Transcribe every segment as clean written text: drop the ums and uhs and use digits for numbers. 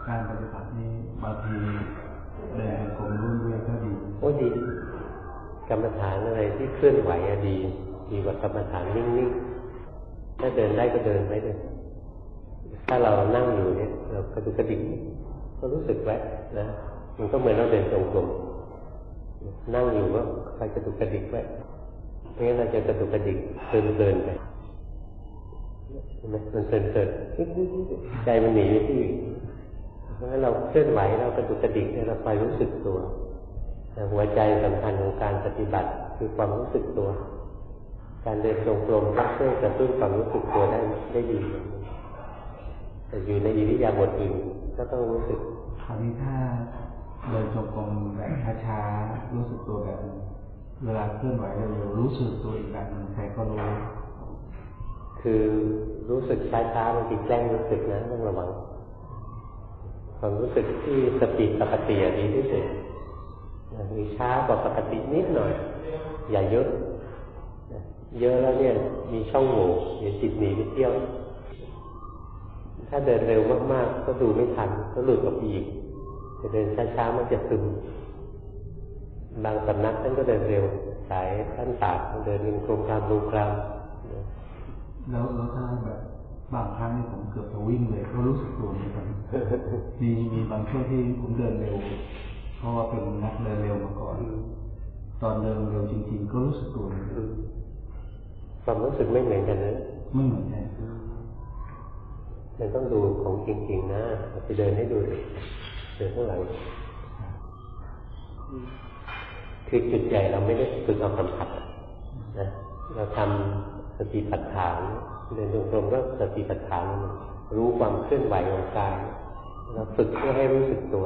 การปฏิบัตินี้บางทีเดินเป็นกลมรุ่นด้วยก็ดีโอ้ดีกรรมฐานอะไรที่เคลื่อนไหวดีกว่ากรรมฐานนิ่งๆถ้าเดินได้ก็เดินไปเลยถ้าเรานั่งอยู่เนี่ยเรากระดุกกระดิกก็รู้สึกไว้นะมันก็เหมือนเราเดินจงกรมนั่งอยู่ก็คอยกระดุกกระดิกไว้ไม่งั้นเราจะกระดุกกระดิกเพลินไปใช่ไหมมันเพลินใจมันหนีไปที่อื่นเพราะฉะนั้นเราเคลื่อนไหวเรากระดุกกระดิกเนี่ยเราคอยรู้สึกตัวแต่หัวใจสำคัญของการปฏิบัติคือความรู้สึกตัวการเดินจงกรมก็ช่วยกระตุ้นความรู้สึกตัวได้ดีแต่อยู่ในอิริยาบถอื่นก็ต้องรู้สึกคราวนี้ถ้าเดินจงกรมแบบช้าๆรู้สึกตัวแบบนึงเวลาเคลื่อนไหวเร็วๆรู้สึกตัวอีกแบบนึงใครก็รู้คือรู้สึกช้าๆบางทีแกล้งรู้สึกนะต้องระวังความรู้สึกที่สติปกติดีที่สุดมีช้ากว่าปกตินิดหน่อยอย่าเยอะแล้วเนี่ยมีช่องโหว่เดี๋ยวจิตหนีไปเที่ยวถ้าเดินเร็วมากๆก็ดูไม่ทันก็หลุดออกไปอีกจะเดินช้าๆมันจะซึมบางสำนักท่านก็เดินเร็วสายท่านตากเดินเป็นโครงการรูกรามแล้วถ้าแบบบางครั้งนี่ผมเกือบจะวิ่งเลยก็รู้สึกตัวเหมือนกันมีบางช่วงที่ผมเดินเร็วเพราะว่าเป็นนักเดินเร็วมาก่อนตอนเดินเร็วจริงๆก็รู้สึกตัวความรู้สึกไม่เหมือนกันนะไม่เหมือนกันมันต้องดูของจริงๆนะไปเดินให้ดูเดินข้างหลังคือจุดใหญ่เราไม่ได้ฝึกเอาสัมผัสนะเราทำสติปัฏฐานเดินตรงๆก็สติปัฏฐานรู้ความเคลื่อนไหวของกายเราฝึกเพื่อให้รู้สึกตัว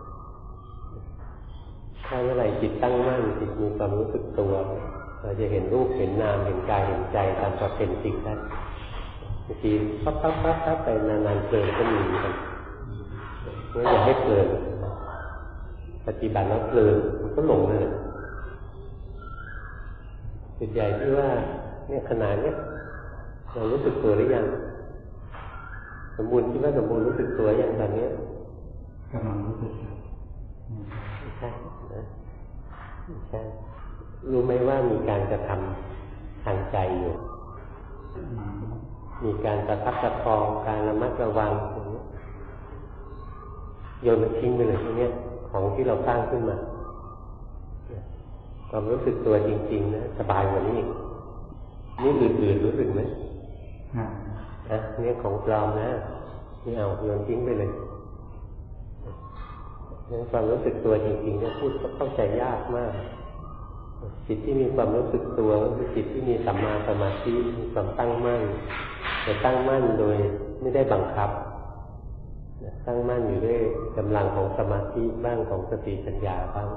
ถ้าเมื่อไหร่จิตตั้งมั่นจิตมีความรู้สึกตัวเราจะเห็นรูปเห็นนามเห็นกายเห็นใจตามความเป็นจริงได้บางทีปั๊บไปนานๆเพลินก็มีกันไม่อยากให้เพลินปฏิบัติแล้วเพลินมันก็หลงเลยจุดใหญ่ที่ว่าเนี่ยขนาดเนี้ยเรารู้สึกตัวหรือยังสมบูรณ์คิดว่าสมบูรณ์รู้สึกตัวยังตอนนี้กำลังรู้สึกใช่นะใช่รู้ไหมว่ามีการกระทำทางใจอยู่มีการประคับประคองการระมัดระวังอย่างนี้โยนมันทิ้งไปเลยทีนี้ของที่เราสร้างขึ้นมาความรู้สึกตัวจริงๆนะสบายกว่านี้นี่อื่นๆรู้สึกไหมนี่ของปลอมนะนี่เอาโยนทิ้งไปเลยงั้นความรู้สึกตัวจริงๆเนี่ยพูดเข้าใจยากมากจิตที่มีความรู้สึกตัวคือจิตที่มีสัมมาสมาธิมีความตั้งมั่นแต่ตั้งมั่นโดยไม่ได้บังคับตั้งมั่นอยู่ด้วยกำลังของสมาธิบ้างของสติปัญญาบ้าง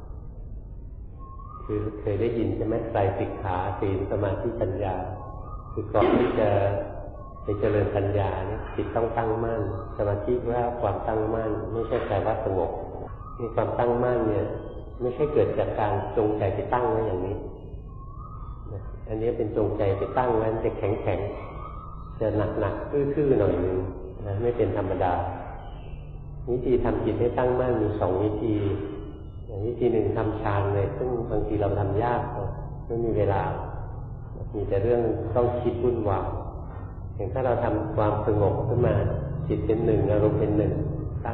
คือเคยได้ยินใช่ไหมไตรสิกขาศีลสมาธิปัญญาคือก่อนที่จะไปเจริญปัญญาเนี่ยจิตต้องตั้งมั่นสมาธิว่าความตั้งมั่นไม่ใช่แปลว่าสงบมีความตั้งมั่นเนี่ยไม่ใช่เกิดจากการจงใจไปตั้งไว้อย่างนี้อันนี้เป็นจงใจไปตั้งไว้จะแข็งจะหนักทื่อๆหน่อยนึงนะไม่เป็นธรรมดาวิธีทำจิตให้ตั้งมั่นมี2วิธีวิธีหนึ่งทำฌานเลยซึ่งบางทีเราทำยากไม่มีเวลามีแต่เรื่องต้องคิดวุ่นวายอย่างถ้าเราทำความสงบขึ้นมาจิตเป็นหนึ่งอารมณ์เป็นหนึ่งตั้ง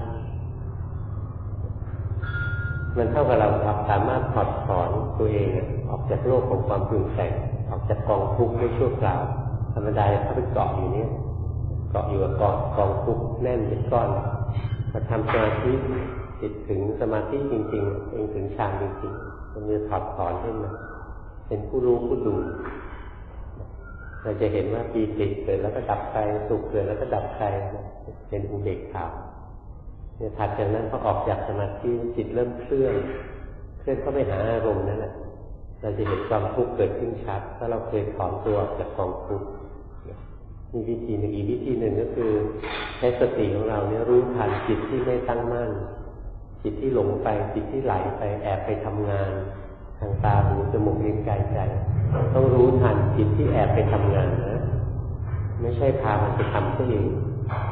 มันเท่ากับเราสามารถถอดถอนตัวเองออกจากโลกของความปรุงแต่งออกจากกองทุกข์ได้ชั่วคราวธรรมดาเขาไปเกาะอยู่นี่เกาะอยู่กับกองทุกข์แน่นเป็นก้อนพอทำสมาธิจิตถึงสมาธิจริงๆเองถึงฌานจริงๆมันจะถอดถอนขึ้นมาเป็นผู้รู้ผู้ดูเราจะเห็นว่าปีติเกิดแล้วก็ดับไปสุขเกิดแล้วก็ดับไปเป็นอุเบกขาเนี่ยถัดจากนั้นพอออกจากสมาธิจิตเริ่มเคลื่อนเข้าไปหาอารมณ์นั่นแหละเราจะเห็นความทุกข์เกิดขึ้นชัดถ้าเราเคยถอนตัวจากกองทุกข์มีวิธีหนึ่งอีกวิธีหนึ่งก็คือใช้สติของเราเนี่ยรู้ทันจิตที่ไม่ตั้งมั่นจิตที่หลงไปจิตที่ไหลไปแอบไปทำงานทางตาหูจมูกลิ้นกายใจต้องรู้ทันจิตที่แอบไปทำงานนะไม่ใช่พามันไปทำตัวเอง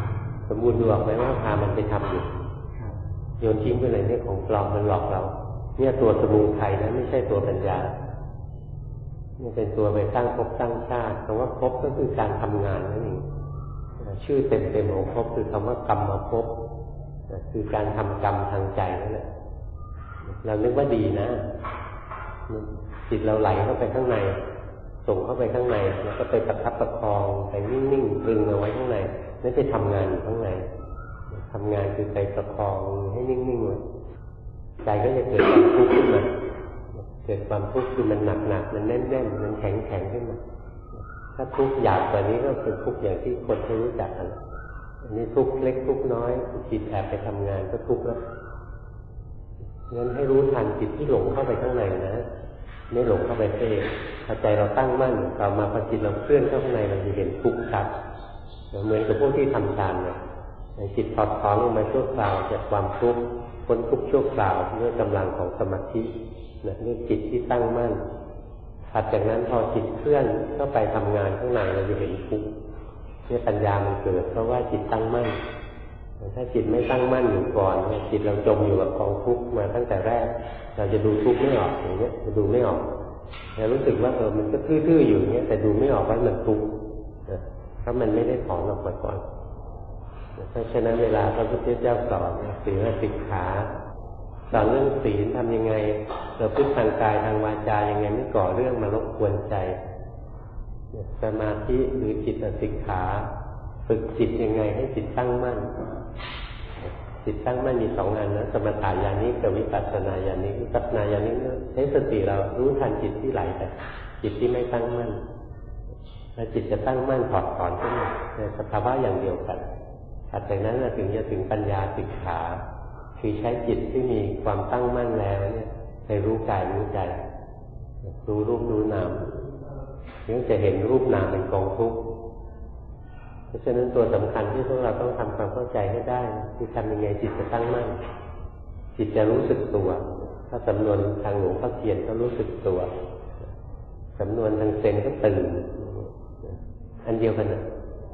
สมบูรณ์ดูออกไหมว่าพามันไปทำอยู่โยนทิ้งไปเลยเนี่ยของปลอมมันหลอกเราเนี่ยตัวสมุทัยนะไม่ใช่ตัวปัญญานี่เป็นตัวไปสร้างภพสร้างชาติคำว่าภพก็คือการทำงานนั่นเองชื่อเต็มๆของภพคือคำว่ากรรมภพคือการทำกรรมทางใจนั่นแหละเรานึกว่าดีนะจิตเราไหลเข้าไปข้างในส่งเข้าไปข้างในแล้วก็ไปประคับประคองไปนิ่งๆตรึงเอาไว้ข้างในนั่นไปทำงานอยู่ข้างในทำงานคือไปประคองให้นิ่งๆไว้ใจก็จะเกิดความทุกข์ขึ้นมาเกิดความทุกข์คือมันหนักๆมันแน่นๆมันแข็งๆขึ้นมาถ้าทุกข์หยาบกว่านี้ก็เป็นทุกข์อย่างที่คนเขารู้จักกันอันนี้ทุกข์เล็กทุกข์น้อยจิตแอบไปทำงานก็ทุกข์แล้วงั้นให้รู้ทันจิตที่หลงเข้าไปข้างในนะไม่หลงเข้าไปเองพอใจเราตั้งมั่นต่อมาพอจิตเราเคลื่อนเข้าข้างในเราจะเห็นทุกข์ชัดเหมือนกับพวกที่ทำฌานนะจิตถอดถอนลงมาชั่วคราวจากความทุกข์พ้นทุกข์ชั่วคราวด้วยกำลังของสมาธิด้วยจิตที่ตั้งมั่นถัดจากนั้นพอจิตเคลื่อนเข้าไปทำงานข้างในเราจะเห็นทุกข์เนี่ยปัญญามันเกิดเพราะว่าจิตตั้งมั่นถ้าจิตไม่ตั้งมั่นอยู่ก่อนจิตเราจมอยู่กับกองทุกข์มาตั้งแต่แรกเราจะดูทุกข์ไม่ออกอย่างเงี้ยจะดูไม่ออกเรารู้สึกว่ามันก็ทื่อๆอยู่อย่างเงี้ยแต่ดูไม่ออกว่ามันทุกข์เพราะมันไม่ได้ถอนออกมาก่อนเพราะฉะนั้นเวลาพระพุทธเจ้าสอนศีลสิกขาสอนเรื่องศีลทำยังไงเราพึ่งทางกายทางวาจายังไงไม่ก่อเรื่องมารบกวนใจสมาธิหรือจิตสิกขาฝึกจิตยังไงให้จิตตั้งมั่นจิตตั้งมั่นมีสองอันนะสมถะญาณิกับวิปัสสนาญาณิวิปัสสนาญาณิใช้สติเรารู้ทันจิตที่ไหลไปจิตที่ไม่ตั้งมั่นแล้วจิตจะตั้งมั่นถอดถอนขึ้นมาในสภาวะอย่างเดียวกันถัดจากนั้นถึงจะถึงปัญญาสิกขาคือใช้จิตที่มีความตั้งมั่นแล้วเนี่ยไปรู้กายรู้ใจรู้รูปรู้นามถึงจะเห็นรูปนามเป็นกองทุกข์เพราะฉะนั้นตัวสำคัญที่พวกเราต้องทำความเข้าใจให้ได้คือทำยังไงจิตจะตั้งมั่นจิตจะรู้สึกตัวถ้าสำนวนทางหลวงพ่อเทียนก็รู้สึกตัวสำนวนทางเซนก็ตื่นอันเดียวกันนะ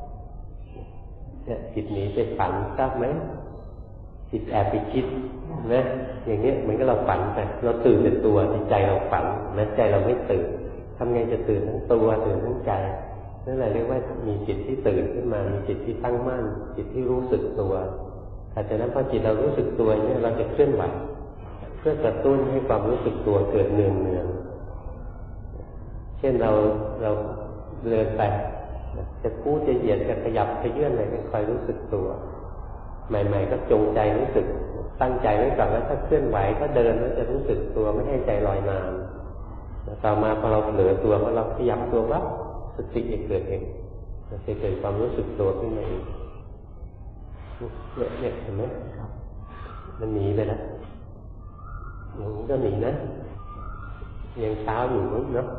เนี่ยจิตหนีไปฝันทราบไหมจิตแอบไปคิดนะอย่างนี้เหมือนกับเราฝันไปเราตื่นเป็นตัวจิตใจเราฝันและใจเราไม่ตื่นทำไงจะตื่นทั้งตัวตื่นทั้งใจนั่นแหละเรียกว่ามีจิตที่ตื่นขึ้นมามีจิตที่ตั้งมั่นจิตที่รู้สึกตัวแต่จากนั้นพอจิตเรารู้สึกตัวเนี่ยเราจะเคลื่อนไหวเพื่อกระตุ้นให้ความรู้สึกตัวเกิดเนืองเช่นเราเดินไปจะกู้จะเหยียดจะขยับจะเยื่อนอะไรคอยรู้สึกตัวใหม่ๆก็จงใจรู้สึกตั้งใจไว้ก่อนว่าถ้าเคลื่อนไหวก็เดินแล้วจะรู้สึกตัวไม่ให้ใจลอยนานต่อมาพอเราเผลอตัวพอเราขยับตัวปั๊บสติเกิดเองมันจะเกิดความรู้สึกตัวขึ้นมาเองเนี่ยเห็นไหมมันหนีไปแล้วมันก็หนีนะยังเช้าอยู่เนาะ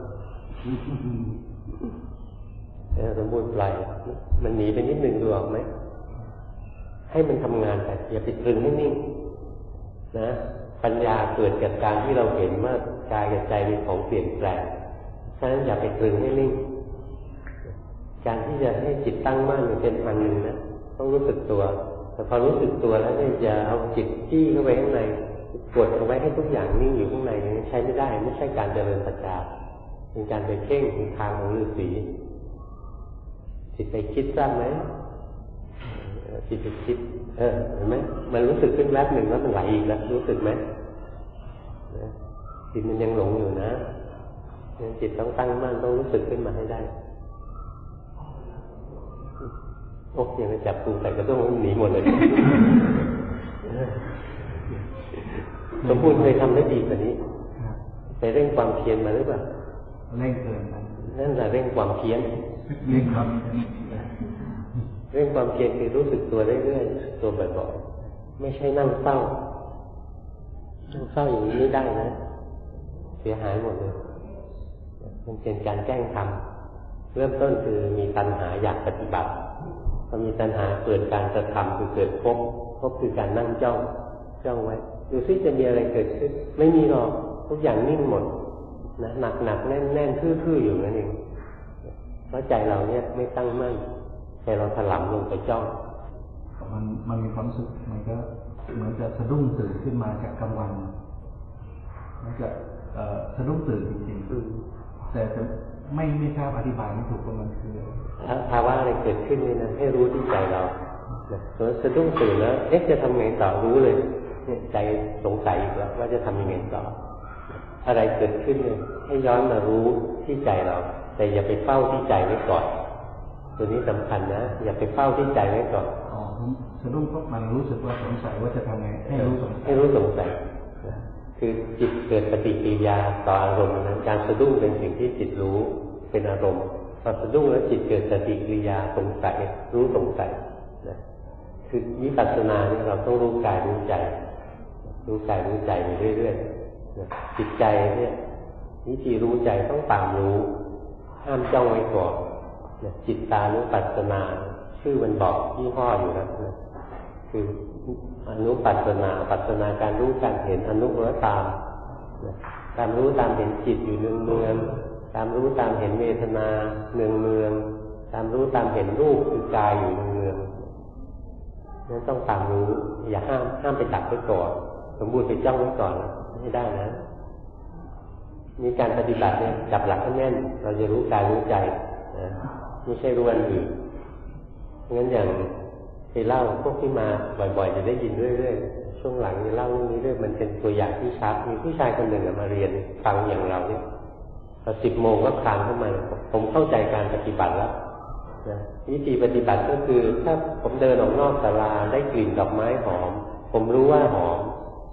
สมบูรณ์ปลายมันหนีไปนิดนึงดูออกไหมให้มันทำงานไปอย่าไปตรึงให้นิ่งนะปัญญาเกิดจากการที่เราเห็นว่ากายกับใจเป็นของเปลี่ยนแปลงฉะนั้นอย่าไปตรึงให้นิ่งการที่จะให้จิตตั้งมั่นเป็นอันหนึ่งนะต้องรู้สึกตัวแต่พอรู้สึกตัวแล้วเนี่ยจะเอาจิตจี้เข้าไปข้างในกดเอาไว้ให้ทุกอย่างนิ่งอยู่ข้างในใช้ไม่ได้ไม่ใช่การเจริญปัญญาเป็นการไปเพ่งเป็นทางของฤาษีจิตไปคิดทราบไหมจิตไปคิดเห็นไหมมันรู้สึกขึ้นแวบหนึ่งแล้วมันไหลอีกแล้วรู้สึกไหมจิตมันยังหลงอยู่นะจิตต้องตั้งมั่นต้องรู้สึกขึ้นมาให้ได้โอ้ยังไปจับตูใส่กระด้งหนีหมดเลยสมบูรณ์เคยทำได้ดีกว่านี้ไปเร่งความเพียรมาหรือเปล่าเร่งเกินนั่นแหละเร่งความเพียรเร่งครับเรื่องความเพียรคือรู้สึกตัวเรื่อยๆตัวบ่อยๆไม่ใช่นั่งเศร้านั่งเศร้าอย่างนี้ไม่ได้นะเสียหายหมดเลยมันเป็นการแกล้งทำเริ่มต้นคือมีตัณหาอยากปฏิบัติพอมีตัณหาเกิดการกระทำคือเกิดภพคือการนั่งจ้องไว้ดูซิจะมีอะไรเกิดขึ้นไม่มีหรอกทุกอย่างนิ่งหมดนะหนักแน่นทื่อๆอยู่นั่นเองเพราะใจเราเนี่ยไม่ตั้งมั่นใจเราถลำลงไปจ้องมันมีความรู้สึกมันก็เหมือนจะสะดุ้งตื่นขึ้นมาจากกลางวันมันจะสะดุ้งตื่นจริงๆแต่จะไม่ทราบอธิบายไม่ถูกว่ามันคือภาวะอะไรเกิดขึ้นนี่นะให้รู้ที่ใจเราส่วนสะดุ้งตื่นแล้วจะทำไงต่อรู้เลยใจสงสัยอีกแล้วว่าจะทำยังไงต่ออะไรเกิดขึ้นเนี่ยให้ย้อนมารู้ที่ใจเราแต่อย่าไปเฝ้าที่ใจไว้ก่อนตัวนี้สำคัญนะอย่าไปเฝ้าที่ใจไว้ก่อนสะดุ้งเพราะมันรู้สึกว่าสงสัยว่าจะทำไงให้รู้สงสัยคือจิตเกิดปฏิกิริยาต่ออารมณ์นั้นการสะดุ้งเป็นสิ่งที่จิตรู้เป็นอารมณ์พอสะดุ้งแล้วจิตเกิดปฏิกิริยาสงสัยรู้สงสัยนะคือวิปัสสนาเนี่ยเราต้องรู้กายรู้ใจรู้กายรู้ใจไปเรื่อยๆนะจิตใจเนี่ยวิธีรู้ใจต้องตามรู้ห้ามจ้องไว้ก่อนนะจิตตานุปัสสนาชื่อมันบอกยี่ห้ออยู่นะคืออนุปัสสนาปัสสนาการรู้การเห็นอนุรู้ตามตามรู้ตามเห็นจิตอยู่เนืองๆตามรู้ตามเห็นเวทนาเนืองๆตามรู้ตามเห็นรูปคือกายอยู่เนืองๆนั้นต้องตามรู้อย่าห้ามไปดักไว้ก่อนสมบูรณ์ไปจ้องไว้ก่อนไม่ได้นะมีการปฏิบัติเนี่ยจับหลักให้แน่นเราจะรู้กายรู้ใจนะไม่ใช่รู้อันอื่นงั้นอย่างไปเล่าพวกที่มาบ่อยๆจะได้ยินเรื่อยๆช่วงหลังจะเล่าเรื่องนี้เรื่อยมันเป็นตัวอย่างที่ชัดมีผู้ชายคนหนึ่งมาเรียนฟังอย่างเราเนี่ยพอ10 โมงก็คลานเข้ามาผมเข้าใจการปฏิบัติแล้วนะวิธีปฏิบัติก็คือถ้าผมเดินออกนอกศาลาได้กลิ่นดอกไม้หอมผมรู้ว่าหอม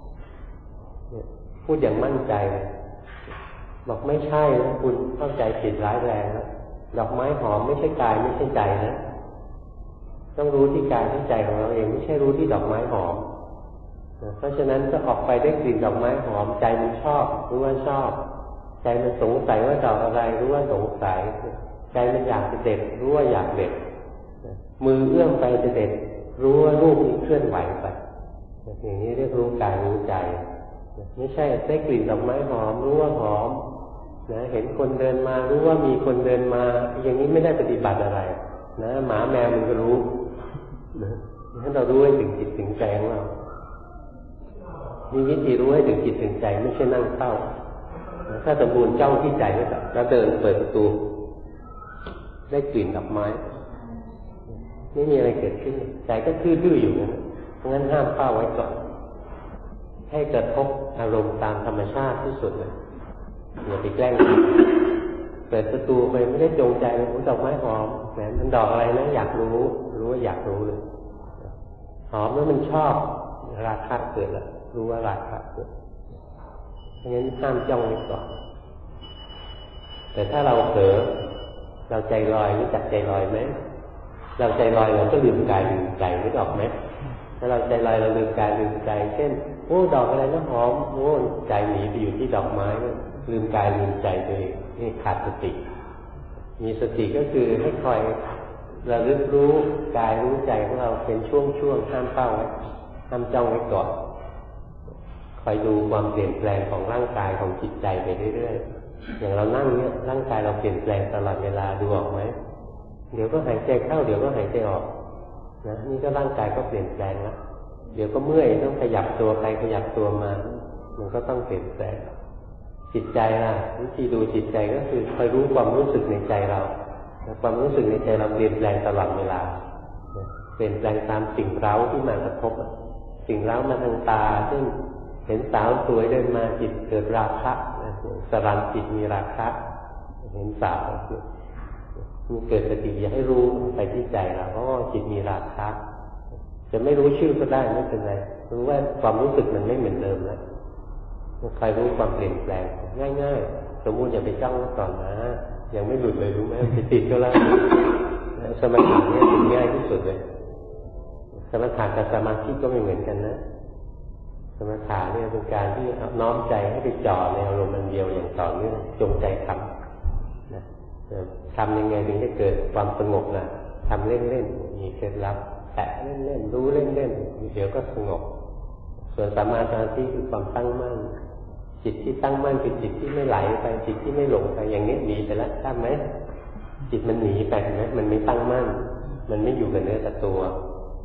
พูดอย่างมั่นใจบอกไม่ใช่นะคุณเข้าใจผิดร้ายแรงนะดอกไม้หอมไม่ใช่กายไม่ใช่ใจนะต้องรู้ที่กายที่ใจของเราเองไม่ใช่รู้ที่ดอกไม้หอมเพราะฉะนั้นก็ออกไปได้กลิ่นดอกไม้หอมใจมันชอบรู้ว่าชอบใจมันสงสัยว่าดอกอะไรรู้ว่าสงสัยใจมันอยากจะเด็ดรู้ว่าอยากเด็ดมือเอื้อมไปจะเด็ดรู้ว่ารูปนี้เคลื่อนไหวไปอย่างนี้เรียกรู้กายรู้ใจไม่ใช่ได้กลิ่นดอกไม้หอมรู้ว่าหอมนะเห็นคนเดินมารู้ว่ามีคนเดินมาอย่างนี้ไม่ได้ปฏิบัติอะไรนะหมาแมวมันก็รู้นะให้เรารู้ให้ถึงจิตถึงใจของเรามีวิธีรู้ให้ถึงจิตถึงใจไม่ใช่นั่งเฝ้าถ้าสมบูรณ์จ้องที่ใจแล้วเดินเปิดประตูได้กลิ่นดอกไม้ไม่มีอะไรเกิดขึ้นใจก็ทื่อๆอยู่นั้นเพราะงั้นห้ามเฝ้าไว้ก่อนให้กระทบอารมณ์ตามธรรมชาติที่สุดเลยอย่าไปแกล้งเปิดประตูไปไม่ได้จงใจเลยดอกไม้หอมแหมมันดอกอะไรนะอยากรู้ว่าอยากรู้เลยหอมแล้วมันชอบราคะเกิดแล้วรู้ว่าราคะเกิดเพราะงั้นห้ามจ้องไว้ก่อนแต่ถ้าเราเผลอเราใจลอยรู้จักใจลอยไหมเราใจลอยเราก็ลืมกายลืมใจนึกออกไหมถ้าเราใจลอยเราลืมกายลืมใจเช่นโอ้ดอกอะไรนะหอมโอ้ใจหนีไปอยู่ที่ดอกไม้ลืมกายลืมใจตัวเองนี่ขาดสติมีสติก็คือให้คอยระลึกรู้กายรู้ใจของเราเป็นช่วงๆห้ามเฝ้าไว้ห้ามจ้องไว้ก่อนคอยดูความเปลี่ยนแปลงของร่างกายของจิตใจไปเรื่อยๆอย่างเรานั่งเนี่ยร่างกายเราเปลี่ยนแปลงตลอดเวลาดูออกไหมเดี๋ยวก็หายใจเข้าเดี๋ยวก็หายใจออกนะนี่ก็ร่างกายก็เปลี่ยนแปลงแล้วเดี๋ยวก็เมื่อยต้องขยับตัวไปขยับตัวมามันก็ต้องเปลี่ยนแปลงจิตใจล่ะวิธีดูจิตใจก็คือคอยรู้ความรู้สึกในใจเราความรู้สึกในใจเราเปลี่ยนแปลงตลอดเวลาเปลี่ยนแปลงตามสิ่งเร้าที่มากระทบสิ่งเร้ามาทางตาเช่นเห็นสาวสวยเดินมาจิตเกิดราคะสรันจิตมีราคะเห็นสาวมีเกิดสติอย่าให้รู้ไปที่ใจเราเพราะว่าจิตมีราคะจะไม่รู้ชื่อก็ได้ไม่เป็นไรรู้ว่าความรู้สึกมันไม่เหมือนเดิมแล้วใครรู้ความเปลี่ยนแปลงง่ายๆสมมุติอย่าไปจ้องก่อนนะยังไม่หลุดเลยรู้ไหมไปติดก็แล้วสมาธิเนี่ยถึงง่ายที่สุดเลยสมถะกับสมาธิก็ไม่เหมือนกันนะสมถะเนี่ยเป็นการที่น้อมใจให้ไปจ่อในอารมณ์อันเดียวอย่างต่อเนื่องจงใจทำนะทำยังไงถึงจะเกิดความสงบนะทำเล่นๆมีเคล็ดลับแตะเล่นๆรู้เล่นๆเดี๋ยวก็สงบส่วนสัมมาสมาธิคือความตั้งมั่นจิตที่ตั้งมั่นคือจิตที่ไม่ไหลไปจิตที่ไม่หลงไปอย่างนี้หนีไปแล้วทราบไหมจิตมันหนีไปนะมันไม่ตั้งมั่นมันไม่อยู่กับเนื้อกับตัว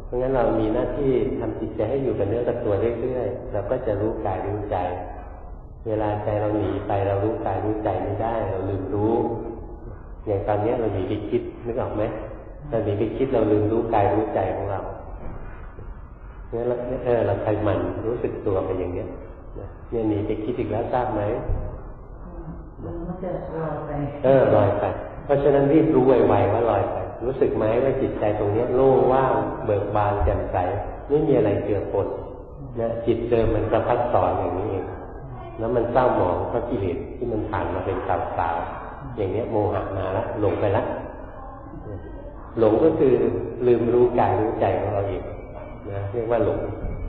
ราะงั้นเรามีหน้าที่ทำจิตใจให้อยู่กับเนื้อกับตัวเรื่อยๆเราก็จะรู้กายรู้ใจเวลาใจเราหนีไปเรารู้กายรู้ใจไม่ได้เราลืมรู้อย่างตอนนี้เราหนีไปคิดนึกออกไหมเราหนีไปคิดเราลืมรู้กายรู้ใจของเราเนี่ยเราใครมันรู้สึกตัวไปอย่างเนี้ยเนี่ยหนีไปคิดอีกแล้วทราบไหมมันจะลอยไปลอยไปเพราะฉะนั้นรีบรู้ไวๆว่าลอยไปรู้สึกไหมว่าจิตใจตรงนี้โล่งว่างเบิกบานแจ่มใสไม่มีอะไรเจือปนนะจิตเดิมมันประพัดสอนอย่างนี้เองแล้วมันเศร้าหมองเพราะกิเลสที่มันผ่านมาเป็นสาวๆอย่างนี้โมหะมาแล้วหลงไปแล้วหลงก็คือลืมรู้กายรู้ใจของเราเองนะเรียกว่าหลง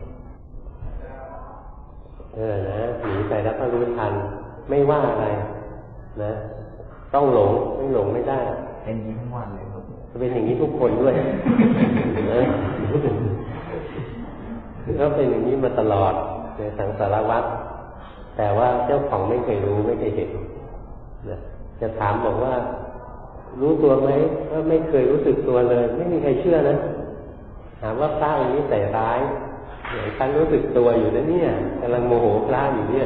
นะหนีไปแล้วก็รู้ทันไม่ว่าอะไรนะต้องหลงไม่หลงไม่ได้เป็นอย่างนี้ทั้งวันเลยครับเป็นอย่างนี้ทุกคนด้วยนะก็เป็นอย่างนี้มาตลอดในสังสารวัฏแต่ว่าเจ้าของไม่เคยรู้ไม่เคยเห็นนะจะถามบอกว่ารู้ตัวไหมว่าไม่เคยรู้สึกตัวเลยไม่มีใครเชื่อนะถามว่าพระองค์นี้ใส่ร้ายอย่างท่านรู้สึกตัวอยู่นะเนี่ยกำลังโมโหพระอยู่เนี่ย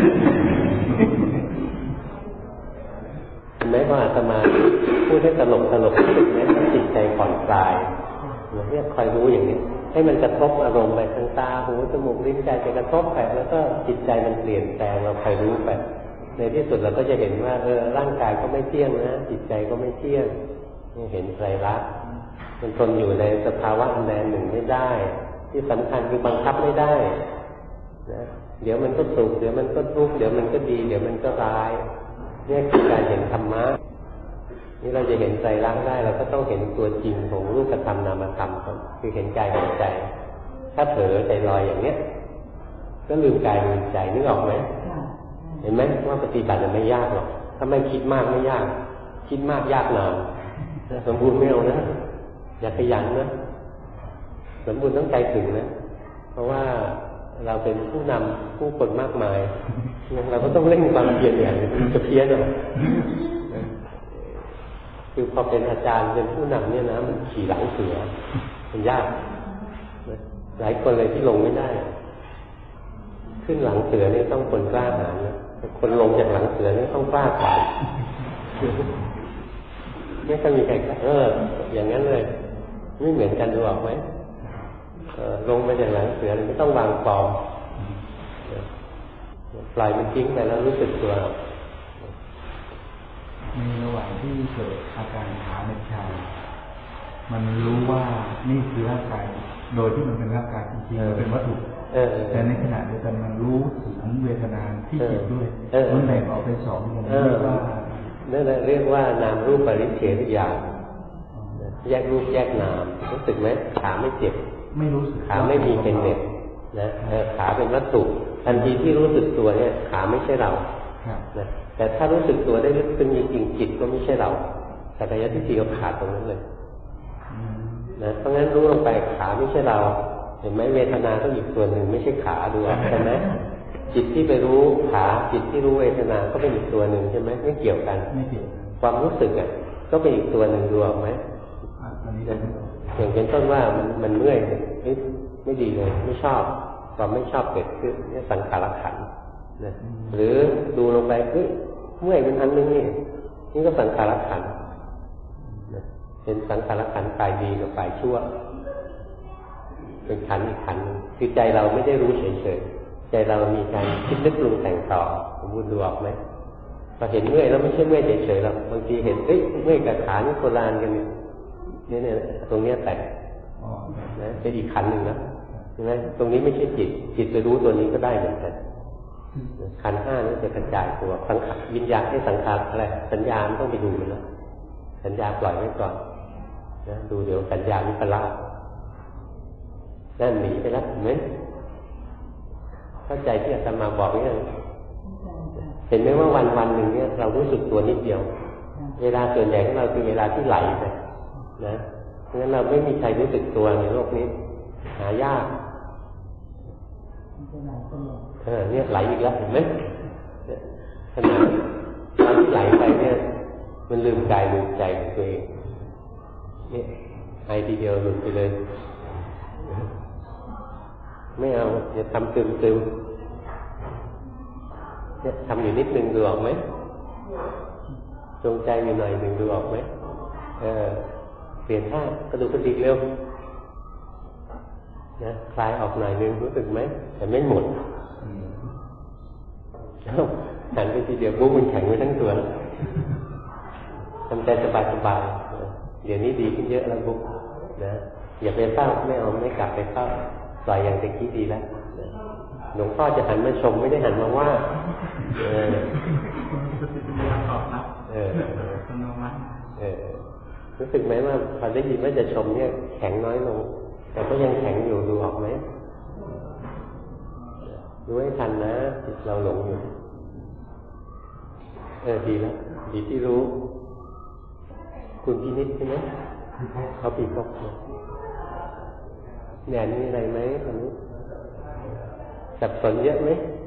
เห็นไหมว่าอาตมาพูดให้ตลกรู้สึกไหมจิตใจผ่อนคลายเนี่ยคอยรู้อย่างนี้ให้มันกระทบอารมณ์ไปทางตาหูจมูกลิ้นใจไปกระทบไปแล้วก็จิตใจมันเปลี่ยนแปลงเราคอยรู้ไปในที่สุดเราก็จะเห็นว่าร่างกายก็ไม่เที่ยงนะจิตใจก็ไม่เที่ยงเห็นไตรลักษณ์มันทนอยู่ในสภาวะอันใดหนึ่งไม่ได้ที่สำคัญคือบังคับไม่ได้นะเดี๋ยวมันก็สุขเดี๋ยวมันก็ทุกข์เดี๋ยวมันก็ดีเดี๋ยวมันก็ร้ายนี่คือการเห็นธรรมะนี่เราจะเห็นไตรลักษณ์ได้เราก็ต้องเห็นตัวจริงของรูปธรรมนามธรรมคือเห็นกายเห็นใจถ้าเผลอใจลอยอย่างเนี้ยก็ลืมกายลืมใจนึกออกไหมเห็นไหมว่าปฏิบัติมันไม่ยากหรอกถ้าไม่คิดมากไม่ยากคิดมากยากหน่อยสมบูรณ์ไม่เอานะอย่าขยันนะสมบูรณ์ต้องใจถึงนะเพราะว่าเราเป็นผู้นำผู้คนมากมายเราก็ต้องเร่งความเพียรอย่างจะเพี้ยนหรอกคือพอเป็นอาจารย์เป็นผู้นำเนี่ยนะมันขี่หลังเสือมันยากหลายคนเลยที่ลงไม่ได้ขึ้นหลังเสือนี่ต้องคนกล้าหาญนะคนลงจากหลังเสือนี่ต้องกล้าขายไม่ค่อยมีใครอย่างนั้นเลยไม่เหมือนกันดูออกไหมลงไปจากหลังเสือไม่ต้องวางฟอร์มปล่อยมันทิ้งไปแล้วรู้สึกตัวในระหว่างที่เกิดอาการขาในชามันรู้ว่านี่คือร่างกายโดยที่มันเป็นร่างกายจริงๆเป็นวัตถุแต่ในขณะเดียวกันมันรู้ถึงเวทนาที่จิตด้วยมันแบ่งออกเป็นสองอย่างนี้ว่านั่นเรียกว่านามรูปปริเฉทญาณแยกรูปแยกนามรู้สึกไหมขาไม่เจ็บไม่รู้สึกขาไม่มีเป็นเน็บนะขาเป็นวัตถุทันทีที่รู้สึกตัวเนี่ยขาไม่ใช่เรานะแต่ถ้ารู้สึกตัวได้ลึกซึ้งจริงๆจิตก็ไม่ใช่เราสักยะทิฏฐิก็ขาดตรงนั้นเลยนะเพราะงั้นรู้ลงไปขาไม่ใช่เราเห็นไหมเวทนาก็อีกส่วนหนึ่งไม่ใช่ขาดูใช่ไหมจิตที่ไปรู้ขาจิตที่รู้เวทนาก็เป็นอีกตัวหนึ่งใช่ไหมไม่เกี่ยวกันไม่เกี่ยวความรู้สึกอ่ะก็เป็นอีกตัวหนึ่งดูออกไหมอย่างเป็นต้นว่ามันเมื่อยไม่ดีเลยไม่ชอบความไม่ชอบเกิดขึ้นนี่สังขารขันธ์นะหรือดูลงไปเมื่อยเป็นอันนึงนี่ก็สังขารขันธ์เป็นสังขารขันธ์ฝ่ายดีกับฝ่ายชั่วเป็นขันธ์อีกขันธ์คือใจเราไม่ได้รู้เฉยๆใจเรามีการคิดนึกปรุงแต่งต่อสมมติดูออกไหมพอเห็นเมื่อยแล้วไม่ใช่เมื่อยเฉยๆหรอกบางทีเห็นเมื่อยกับขานี่โบราณกันเนี่ยตรงเนี้ยแตกนะเป็นอีกขันธ์หนึ่งนะใช่ไหมตรงนี้ไม่ใช่จิตไปรู้ตัวนี้ก็ได้เหมือนกันขันธ์ห้านี่จะกระจายตัวสังขารวิญญาณให้สังขารอะไรสัญญาณต้องไปดูมันนะสัญญาปล่อยไว้ก่อนนะดูเดี๋ยวสัญญาวิปลาสนั่นหนีไปแล้วเห็นไหมเข้าใจที่อาตมาบอกนี่เห็นไหมว่าวันหนึ่งเนี่ยเรารู้สึกตัวนิดเดียวเวลาส่วนใหญ่ของเราคือเวลาที่ไหลไปนะเพราะฉะนั้นเราไม่มีใครรู้สึกตัวในโลกนี้หายากเนี่ยไหลอีกแล้วเห็นไหมขณะตอนที่ไหลไปเนี่ยมันลืมกายลืมใจของตัวเองเนี่ยไอทีเดียวหลุดไปเลยไม่เอาอย่าทำซึมเนี่ยทำอยู่นิดนึงดูออกไหมจงใจอยู่หน่อยหนึ่งดูออกไหมเปลี่ยนท่ากระดูกกระดิกเร็วนะคลายออกหน่อยนึงรู้สึกไหมแต่ไม่หมดหันไปทีเดียวบุ๊กมันแข็งไปทั้งตัวทำใจสบายๆเดี๋ยวนี้ดีขึ้นเยอะแล้วบุ๊กนะอย่าไปเฝ้าไม่เอาไม่กลับไปเฝ้าปล่อยอย่างตะกี้ดีแล้วหลวงพ่อจะหันมาชมไม่ได้หันมาว่ารู้สึกไหมว่าพอได้ยินว่าจะชมเนี่ยแข็งน้อยลงแต่ก็ยังแข็งอยู่ดูออกไหมรู้ให้ทันนะจิตเราหลงอยู่ดีแล้วดีที่รู้คุณพินิจใช่ไหมเขาปีกบเนี่ยนี่อะไรไหมตอนนี้สับสนเยอะไหม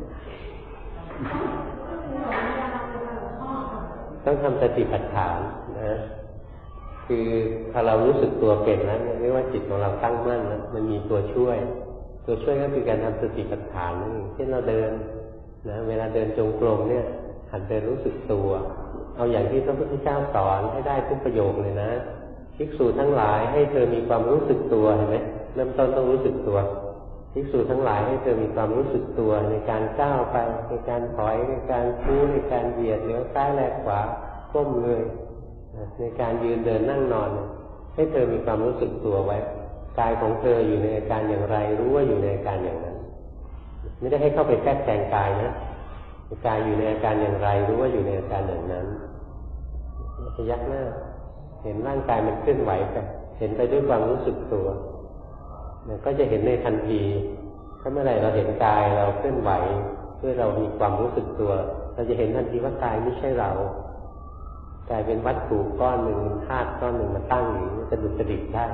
ต้องทำสติปัฏฐานนะคือพอเรารู้สึกตัวเป็นแล้วเนี่ยไม่ว่าจิตของเราตั้งมั่นนะมันมีตัวช่วยก็คือการทำสติปัฏฐานนั่นเองเช่นเราเดินนะเวลาเดินจงกรมเนี่ยหัดเดินรู้สึกตัวเอาอย่างที่พระพุทธเจ้าสอนให้ได้ทุกประโยคเลยนะภิกษุทั้งหลายให้เธอมีความรู้สึกตัวเห็นไหมเริ่มต้นต้องรู้สึกตัวภิกษุทั้งหลายให้เธอมีความรู้สึกตัวในการก้าวไปในการถอยในการคู่ในการเหยียดเลี้ยวซ้ายแลขวาก้มเงยในการยืนเดินนั่งนอนให้เธอมีความรู้สึกตัวไว้กายของเธออยู่ในอาการอย่างไรรู้ว่าอยู่ในอาการอย่างนั้นไม่ได้ให้เข้าไปแทรกแซงกายนะกายอยู่ในอาการอย่างไรรู้ว่าอยู่ในอาการอย่างนั้นพยักหน้าเห็นร่างกายมันเคลื่อนไหวไปเห็นไปด้วยความรู้สึกตัวก็จะเห็นในทันทีถ้าเมื่อไหร่เราเห็นกายเราเคลื่อนไหวด้วยเรามีความรู้สึกตัวเราจะเห็นทันทีว่ากายไม่ใช่เรากายเป็นวัตถุก้อนหนึ่งธาตุก้อนหนึ่งมาตั้งอยู่กระดุกกระดิกได้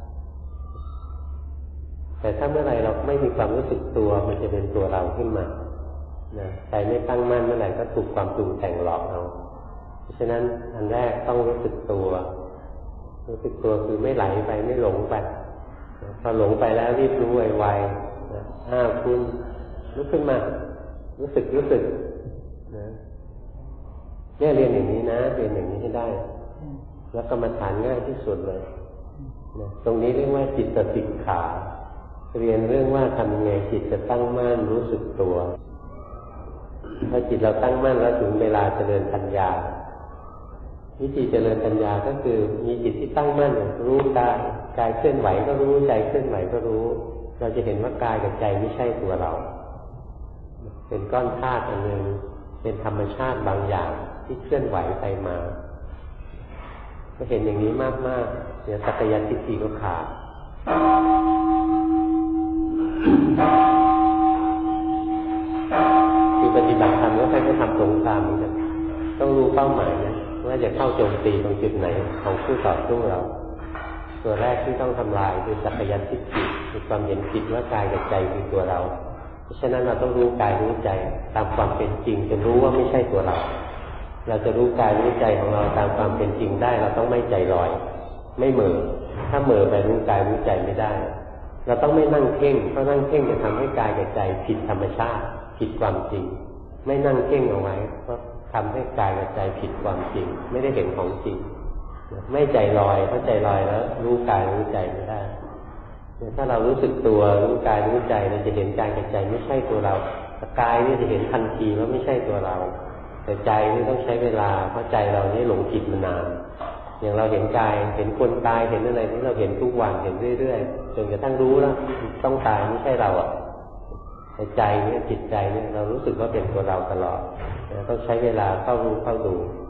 แต่ถ้าเมื่อไหร่เราไม่มีความรู้สึกตัวมันจะเป็นตัวเราขึ้นมาใจไม่ตั้งมั่นเมื่อไหร่ก็ถูกความปรุงแต่งหลอกเอาเพราะฉะนั้นอันแรกต้องรู้สึกตัวคือไม่ไหลไปไม่หลงไปพอหลงไปแล้วรีบรู้ไวๆคุณลุกขึ้นมารู้สึกนะเนี่ยเรียนอย่างนี้นะเรียนอย่างนี้ให้ได้แล้วกรรมฐานง่ายที่สุดเลยนะตรงนี้เรียกว่าจิตติขาเรียนเรื่องว่าทำยังไงจิตจะตั้งมั่นรู้สึกตัวพอจิตเราตั้งมั่นแล้วถึงเวลาเจริญปัญญาวิธีเจริญปัญญาก็คือมีจิตที่ตั้งมั่นรู้กายเคลื่อนไหวก็รู้ใจเคลื่อนไหวก็รู้เราจะเห็นว่ากายกับใจไม่ใช่ตัวเราเป็นก้อนธาตุอันหนึ่งเป็นธรรมชาติบางอย่างที่เคลื่อนไหวไปมาก็เห็นอย่างนี้มากๆเดี๋ยวสักยันทิฏฐิก็ขาดคือปฏิบัติธรรมก็ใช้ทำตรงตามนี้นะต้องรู้เป้าหมายนะว่าจะเข้าโจมตีตรงจุดไหนของผู้ต่อสู้เราตัวแรกที่ต้องทำลายคือสักยันทิฏฐิคือความเห็นผิดว่ากายกับใจคือตัวเราเพราะฉะนั้นเราต้องรู้กายรู้ใจตามความเป็นจริงจะรู้ว่าไม่ใช่ตัวเราจะรู้กายรู้ใจของเราตามความเป็นจริงได้เราต้องไม่ใจลอยไม่เหม่อถ้าเหม่อไปรู้กายรู้ใจไม่ได้เราต้องไม่นั่งเพ่งเพราะนั่งเพ่งจะทำให้กายกับใจผิดธรรมชาติผิดความจริงไม่นั่งเพ่งเอาไว้เพราะทำให้กายกับใจผิดความจริงไม่ได้เห็นของจริงไม่ใจลอยเพราะใจลอยแล้วรู้กายรู้ใจไม่ได้ถ้าเรารู้สึกตัวรู้กายรู้ใจเราจะเห็นกายกับใจไม่ใช่ตัวเรากายนี่จะเห็นทันทีว่าไม่ใช่ตัวเราแต่ใจนี่ต้องใช้เวลาเพราะใจเรานี่หลงผิดมานานอย่างเราเห็นกายเห็นคนตายเห็นอะไรที่เราเห็นทุกวันเห็นเรื่อยๆจนกระทั่งรู้แล้วต้องตายไม่ใช่เราแต่ใจเนี่ยจิตใจเนี่ยเรารู้สึกว่าเป็นตัวเราตลอดต้องใช้เวลาเข้ารู้เข้าดู